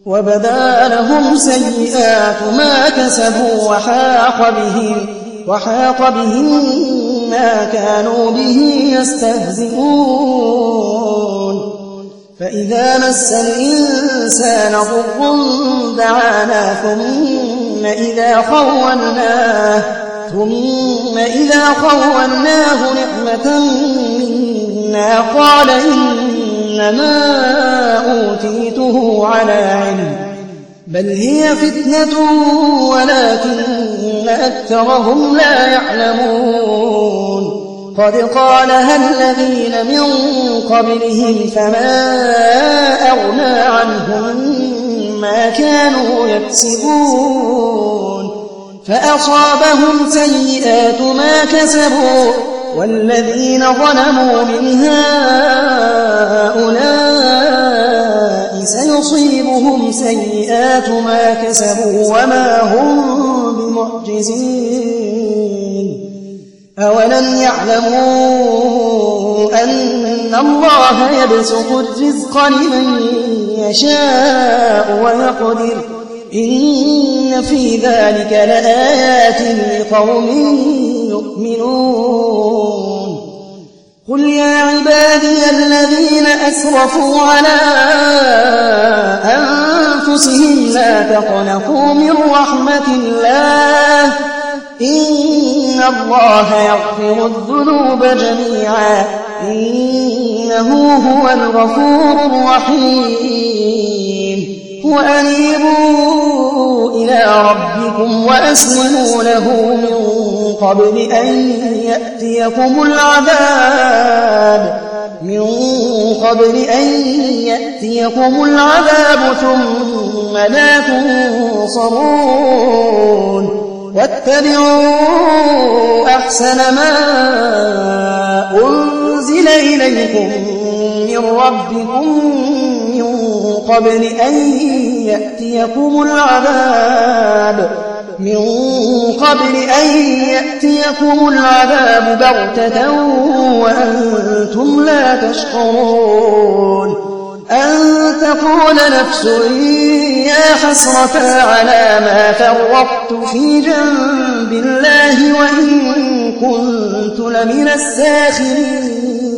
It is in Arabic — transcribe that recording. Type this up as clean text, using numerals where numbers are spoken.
وبدا لهم سيئات ما كسبوا وحاق بهم ما كانوا به يستهزئون فإذا مس الإنسان ضر دعانا ثم إذا خولناه نعمة منا قال إنما أوتيته على علم بل هي فتنة ولكن أكثرهم لا يعلمون قد قالها الذين من قبلهم فما أغنى عنهم ما كانوا يكسبون فأصابهم سيئات ما كسبوا والذين ظلموا من هؤلاء سيصيبهم سيئات ما كسبوا وما هم بمعجزين أولم يعلموا أن الله يبسط الرزق لمن يشاء ويقدر إن في ذلك لآيات لقوم يؤمنون قل يا عبادي الذين أسرفوا على أنفسهم لا تقنطوا من رحمة الله إن الله يغفر الذنوب جميعا إنه هو الغفور الرحيم وأنيبوا إلى ربكم وأسلموا له من قبل أن يأتيكم العذاب ثم لا تنصرون واتبعوا أحسن ما أنزل إليكم من ربكم من قبل أن يأتيكم العذاب بغتة وأنتم لا تشعرون أن تقول نفس يا حسرة على ما فرطت في جنب الله وإن كنت لمن الساخرين